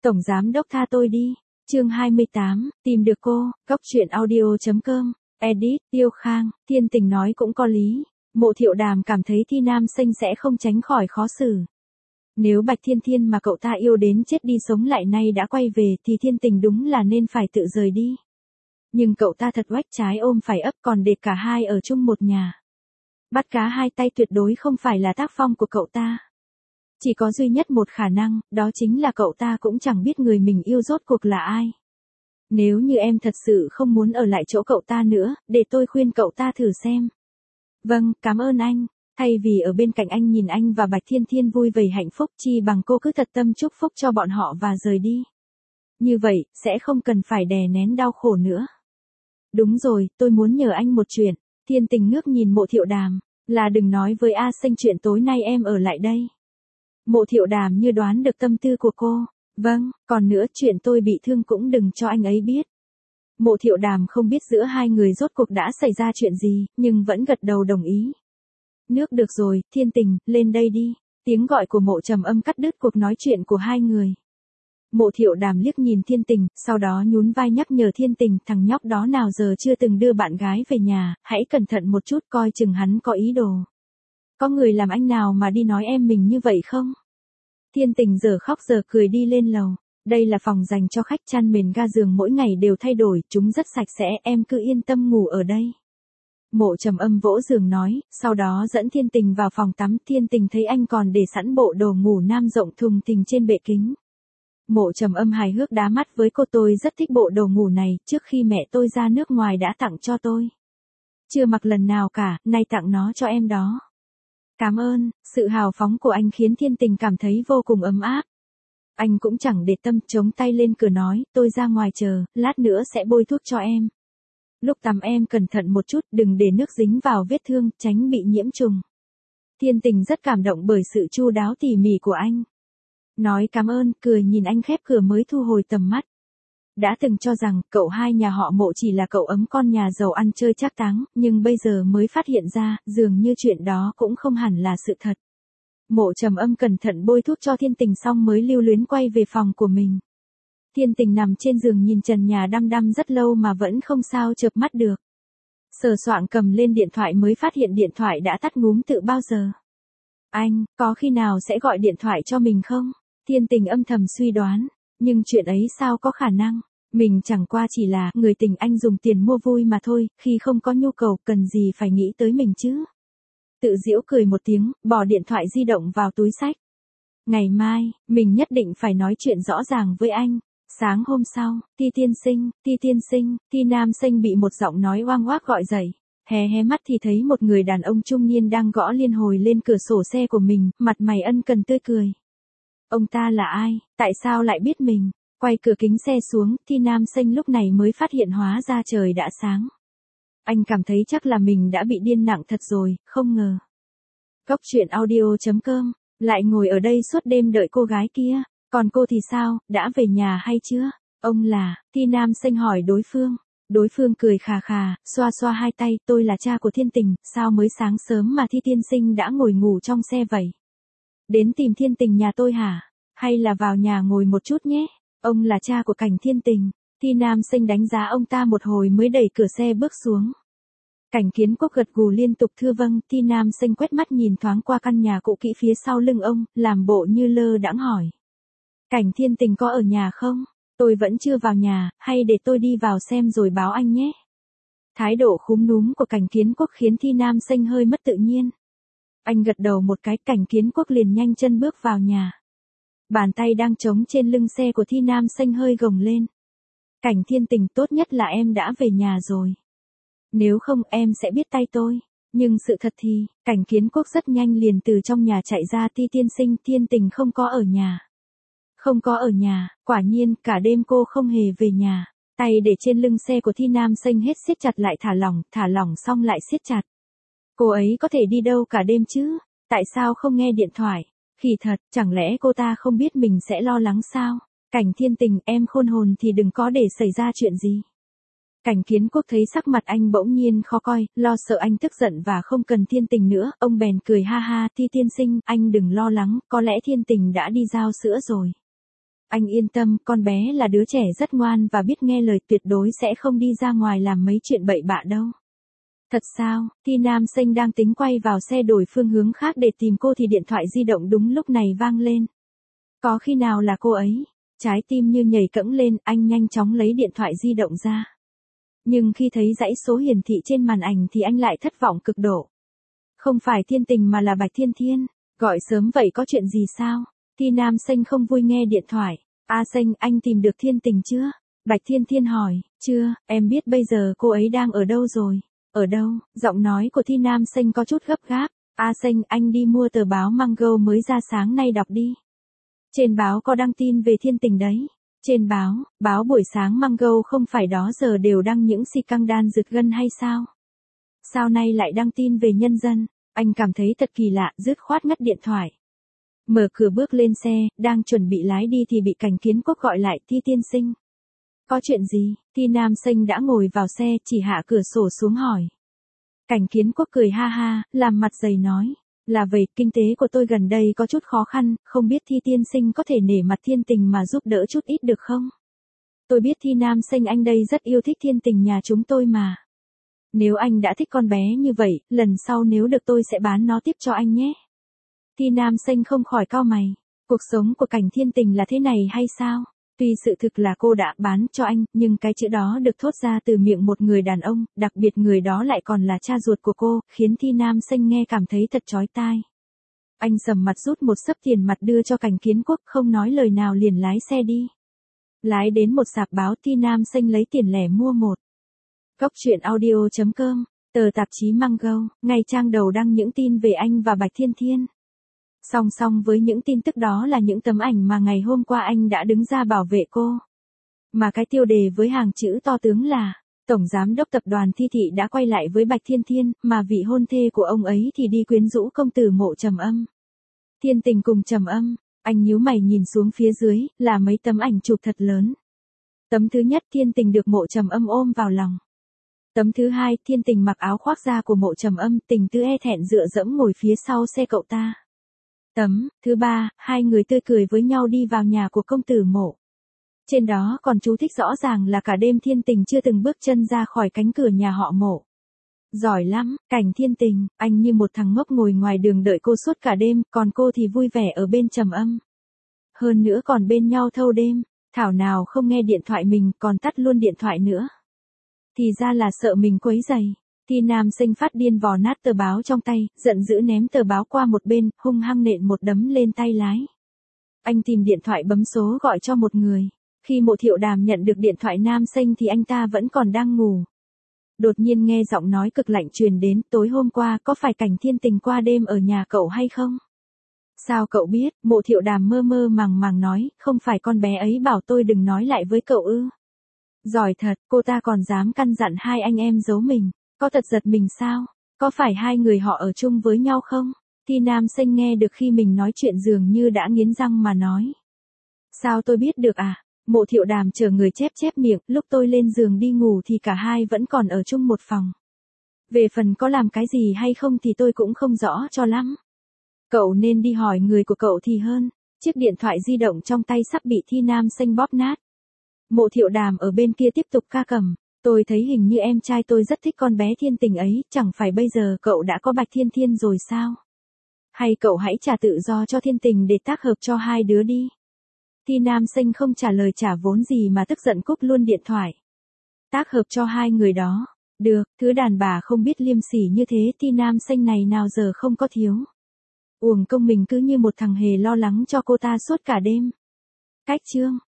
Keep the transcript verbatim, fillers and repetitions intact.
Tổng giám đốc tha tôi đi. Chương hai mươi tám, tìm được cô, góc truyện audio chấm com, edit, Tiêu Khang, Thiên Tình nói cũng có lý. Mộ Thiệu Đàm cảm thấy Thi Nam Xanh sẽ không tránh khỏi khó xử. Nếu Bạch Thiên Thiên mà cậu ta yêu đến chết đi sống lại nay đã quay về thì Thiên Tình đúng là nên phải tự rời đi. Nhưng cậu ta thật oách trái ôm phải ấp, còn để cả hai ở chung một nhà. Bắt cá hai tay tuyệt đối không phải là tác phong của cậu ta. Chỉ có duy nhất một khả năng, đó chính là cậu ta cũng chẳng biết người mình yêu rốt cuộc là ai. Nếu như em thật sự không muốn ở lại chỗ cậu ta nữa, để tôi khuyên cậu ta thử xem. Vâng, cảm ơn anh. Thay vì ở bên cạnh anh nhìn anh và Bạch Thiên Thiên vui vầy hạnh phúc, chi bằng cô cứ thật tâm chúc phúc cho bọn họ và rời đi. Như vậy, sẽ không cần phải đè nén đau khổ nữa. Đúng rồi, tôi muốn nhờ anh một chuyện. Thiên Tình ngước nhìn Mộ Thiệu Đàm, là đừng nói với A Xanh chuyện tối nay em ở lại đây. Mộ Thiệu Đàm như đoán được tâm tư của cô. Vâng, còn nữa chuyện tôi bị thương cũng đừng cho anh ấy biết. Mộ Thiệu Đàm không biết giữa hai người rốt cuộc đã xảy ra chuyện gì, nhưng vẫn gật đầu đồng ý. Nước được rồi, Thiên Tình, lên đây đi. Tiếng gọi của Mộ Trầm Âm cắt đứt cuộc nói chuyện của hai người. Mộ Thiệu Đàm liếc nhìn Thiên Tình, sau đó nhún vai nhắc nhở Thiên Tình, thằng nhóc đó nào giờ chưa từng đưa bạn gái về nhà, hãy cẩn thận một chút coi chừng hắn có ý đồ. Có người làm anh nào mà đi nói em mình như vậy không? Thiên Tình giờ khóc giờ cười đi lên lầu. Đây là phòng dành cho khách, chăn mền ga giường mỗi ngày đều thay đổi, chúng rất sạch sẽ, em cứ yên tâm ngủ ở đây. Mộ Trầm Âm vỗ giường nói, sau đó dẫn Thiên Tình vào phòng tắm. Thiên Tình thấy anh còn để sẵn bộ đồ ngủ nam rộng thùng thình trên bệ kính. Mộ Trầm Âm hài hước đá mắt với cô, tôi rất thích bộ đồ ngủ này, trước khi mẹ tôi ra nước ngoài đã tặng cho tôi. Chưa mặc lần nào cả, nay tặng nó cho em đó. Cảm ơn, sự hào phóng của anh khiến Thiên Tình cảm thấy vô cùng ấm áp. Anh cũng chẳng để tâm, chống tay lên cửa nói, tôi ra ngoài chờ, lát nữa sẽ bôi thuốc cho em. Lúc tắm em cẩn thận một chút, đừng để nước dính vào vết thương, tránh bị nhiễm trùng. Thiên Tình rất cảm động bởi sự chu đáo tỉ mỉ của anh. Nói cảm ơn, cười nhìn anh khép cửa mới thu hồi tầm mắt. Đã từng cho rằng, cậu hai nhà họ Mộ chỉ là cậu ấm con nhà giàu ăn chơi trác táng, nhưng bây giờ mới phát hiện ra, dường như chuyện đó cũng không hẳn là sự thật. Mộ Trầm Âm cẩn thận bôi thuốc cho Thiên Tình xong mới lưu luyến quay về phòng của mình. Thiên Tình nằm trên giường nhìn trần nhà đăm đăm rất lâu mà vẫn không sao chợp mắt được. Sờ soạng cầm lên điện thoại mới phát hiện điện thoại đã tắt ngúm từ bao giờ. Anh, có khi nào sẽ gọi điện thoại cho mình không? Thiên Tình âm thầm suy đoán, nhưng chuyện ấy sao có khả năng, mình chẳng qua chỉ là người tình anh dùng tiền mua vui mà thôi, khi không có nhu cầu cần gì phải nghĩ tới mình chứ. Tự giễu cười một tiếng, bỏ điện thoại di động vào túi xách. Ngày mai, mình nhất định phải nói chuyện rõ ràng với anh. Sáng hôm sau, Thi tiên sinh, Thi tiên sinh, Thi Nam Xanh bị một giọng nói oang oác gọi dậy. Hé hé mắt thì thấy một người đàn ông trung niên đang gõ liên hồi lên cửa sổ xe của mình, mặt mày ân cần tươi cười. Ông ta là ai, tại sao lại biết mình? Quay cửa kính xe xuống, Thi Nam Xanh lúc này mới phát hiện hóa ra trời đã sáng. Anh cảm thấy chắc là mình đã bị điên nặng thật rồi, không ngờ. Góc truyện audio chấm com, lại ngồi ở đây suốt đêm đợi cô gái kia, còn cô thì sao, đã về nhà hay chưa? Ông là, Thi Nam Xanh hỏi đối phương. Đối phương cười khà khà, xoa xoa hai tay, tôi là cha của Thiên Tình, sao mới sáng sớm mà Thi tiên sinh đã ngồi ngủ trong xe vậy? Đến tìm Thiên Tình nhà tôi hả? Hay là vào nhà ngồi một chút nhé? Ông là cha của Cảnh Thiên Tình. Thi Nam Xanh đánh giá ông ta một hồi mới đẩy cửa xe bước xuống. Cảnh Kiến Quốc gật gù liên tục thưa vâng. Thi Nam Xanh quét mắt nhìn thoáng qua căn nhà cũ kỹ phía sau lưng ông, làm bộ như lơ đãng hỏi. Cảnh Thiên Tình có ở nhà không? Tôi vẫn chưa vào nhà, hay để tôi đi vào xem rồi báo anh nhé. Thái độ khúm núm của Cảnh Kiến Quốc khiến Thi Nam Xanh hơi mất tự nhiên. Anh gật đầu một cái, Cảnh Kiến Quốc liền nhanh chân bước vào nhà. Bàn tay đang trống trên lưng xe của Thi Nam Xanh hơi gồng lên. Cảnh Thiên Tình, tốt nhất là em đã về nhà rồi. Nếu không em sẽ biết tay tôi. Nhưng sự thật thì, Cảnh Kiến Quốc rất nhanh liền từ trong nhà chạy ra. Thi tiên sinh, Thiên Tình không có ở nhà. Không có ở nhà, quả nhiên, cả đêm cô không hề về nhà. Tay để trên lưng xe của Thi Nam Xanh hết siết chặt lại thả lỏng, thả lỏng xong lại siết chặt. Cô ấy có thể đi đâu cả đêm chứ? Tại sao không nghe điện thoại? Kỳ thật, chẳng lẽ cô ta không biết mình sẽ lo lắng sao? Cảnh Thiên Tình, em khôn hồn thì đừng có để xảy ra chuyện gì. Cảnh Kiến Quốc thấy sắc mặt anh bỗng nhiên khó coi, lo sợ anh tức giận và không cần Thiên Tình nữa, ông bèn cười ha ha. Thi tiên sinh, anh đừng lo lắng, có lẽ Thiên Tình đã đi giao sữa rồi. Anh yên tâm, con bé là đứa trẻ rất ngoan và biết nghe lời, tuyệt đối sẽ không đi ra ngoài làm mấy chuyện bậy bạ đâu. Thật sao? Thi Nam Sinh đang tính quay vào xe đổi phương hướng khác để tìm cô thì điện thoại di động đúng lúc này vang lên. Có khi nào là cô ấy? Trái tim như nhảy cẫng lên, anh nhanh chóng lấy điện thoại di động ra. Nhưng khi thấy dãy số hiển thị trên màn ảnh thì anh lại thất vọng cực độ. Không phải Thiên Tình mà là Bạch Thiên Thiên. Gọi sớm vậy có chuyện gì sao? Thi Nam Sinh không vui nghe điện thoại. A Sinh, anh tìm được Thiên Tình chưa? Bạch Thiên Thiên hỏi. Chưa, em biết bây giờ cô ấy đang ở đâu rồi? Ở đâu? Giọng nói của Thi Nam Sinh có chút gấp gáp. A Sinh, anh đi mua tờ báo Mango mới ra sáng nay đọc đi. Trên báo có đăng tin về Thiên Tình đấy. Trên báo, báo buổi sáng Mango không phải đó giờ đều đăng những scandal giật gân hay sao? Sao nay lại đăng tin về Nhân Dân? Anh cảm thấy thật kỳ lạ, dứt khoát ngắt điện thoại. Mở cửa bước lên xe, đang chuẩn bị lái đi thì bị Cảnh Kiến Quốc gọi lại. Thi tiên sinh. Có chuyện gì? Thi Nam Sinh đã ngồi vào xe, chỉ hạ cửa sổ xuống hỏi. Cảnh Kiến Quốc cười ha ha, làm mặt dày nói. Là vậy, kinh tế của tôi gần đây có chút khó khăn, không biết Thi tiên sinh có thể nể mặt Thiên Tình mà giúp đỡ chút ít được không? Tôi biết Thi Nam Sinh anh đây rất yêu thích Thiên Tình nhà chúng tôi mà. Nếu anh đã thích con bé như vậy, lần sau nếu được tôi sẽ bán nó tiếp cho anh nhé. Thi Nam Sinh không khỏi cau mày. Cuộc sống của Cảnh Thiên Tình là thế này hay sao? Tuy sự thực là cô đã bán cho anh, nhưng cái chữ đó được thốt ra từ miệng một người đàn ông, đặc biệt người đó lại còn là cha ruột của cô, khiến Thi Nam Sinh nghe cảm thấy thật chói tai. Anh sầm mặt rút một xấp tiền mặt đưa cho Cảnh Kiến Quốc, không nói lời nào liền lái xe đi. Lái đến một sạp báo, Thi Nam Sinh lấy tiền lẻ mua một. Góc truyện audio chấm com, tờ tạp chí Mango, ngày trang đầu đăng những tin về anh và Bạch Thiên Thiên. Song song với những tin tức đó là những tấm ảnh mà ngày hôm qua anh đã đứng ra bảo vệ cô. Mà cái tiêu đề với hàng chữ to tướng là, Tổng Giám đốc Tập đoàn Thi Thị đã quay lại với Bạch Thiên Thiên, mà vị hôn thê của ông ấy thì đi quyến rũ công tử Mộ Trầm Âm. Thiên Tình cùng Trầm Âm, anh nhíu mày nhìn xuống phía dưới, là mấy tấm ảnh chụp thật lớn. Tấm thứ nhất Thiên Tình được Mộ Trầm Âm ôm vào lòng. Tấm thứ hai Thiên Tình mặc áo khoác da của Mộ Trầm Âm, tình tư e thẹn dựa dẫm ngồi phía sau xe cậu ta. Tấm thứ ba, hai người tươi cười với nhau đi vào nhà của công tử Mộ. Trên đó còn chú thích rõ ràng là cả đêm Thiên Tình chưa từng bước chân ra khỏi cánh cửa nhà họ Mộ. Giỏi lắm, Cảnh Thiên Tình, anh như một thằng ngốc ngồi ngoài đường đợi cô suốt cả đêm, còn cô thì vui vẻ ở bên Trầm Âm. Hơn nữa còn bên nhau thâu đêm, thảo nào không nghe điện thoại mình, còn tắt luôn điện thoại nữa. Thì ra là sợ mình quấy rầy. Thi Nam Sinh phát điên vò nát tờ báo trong tay, giận dữ ném tờ báo qua một bên, hung hăng nện một đấm lên tay lái. Anh tìm điện thoại bấm số gọi cho một người. Khi Mộ Thiệu Đàm nhận được điện thoại Nam Sinh thì anh ta vẫn còn đang ngủ. Đột nhiên nghe giọng nói cực lạnh truyền đến, tối hôm qua có phải Cảnh Thiên Tình qua đêm ở nhà cậu hay không? Sao cậu biết? Mộ Thiệu Đàm mơ mơ màng màng nói, không phải con bé ấy bảo tôi đừng nói lại với cậu ư? Giỏi thật, cô ta còn dám căn dặn hai anh em giấu mình. Có thật giật mình sao? Có phải hai người họ ở chung với nhau không? Thi Nam Sinh nghe được khi mình nói chuyện dường như đã nghiến răng mà nói. Sao tôi biết được à? Mộ Thiệu Đàm chờ người chép chép miệng, lúc tôi lên giường đi ngủ thì cả hai vẫn còn ở chung một phòng. Về phần có làm cái gì hay không thì tôi cũng không rõ cho lắm. Cậu nên đi hỏi người của cậu thì hơn. Chiếc điện thoại di động trong tay sắp bị Thi Nam Sinh bóp nát. Mộ Thiệu Đàm ở bên kia tiếp tục ca cầm. Tôi thấy hình như em trai tôi rất thích con bé Thiên Tình ấy, chẳng phải bây giờ cậu đã có Bạch Thiên Thiên rồi sao? Hay cậu hãy trả tự do cho Thiên Tình để tác hợp cho hai đứa đi. Thi Nam Sinh không trả lời trả vốn gì mà tức giận cúp luôn điện thoại. Tác hợp cho hai người đó. Được, thứ đàn bà không biết liêm sỉ như thế Thi Nam Sinh này nào giờ không có thiếu. Uổng công mình cứ như một thằng hề lo lắng cho cô ta suốt cả đêm. Cách chương.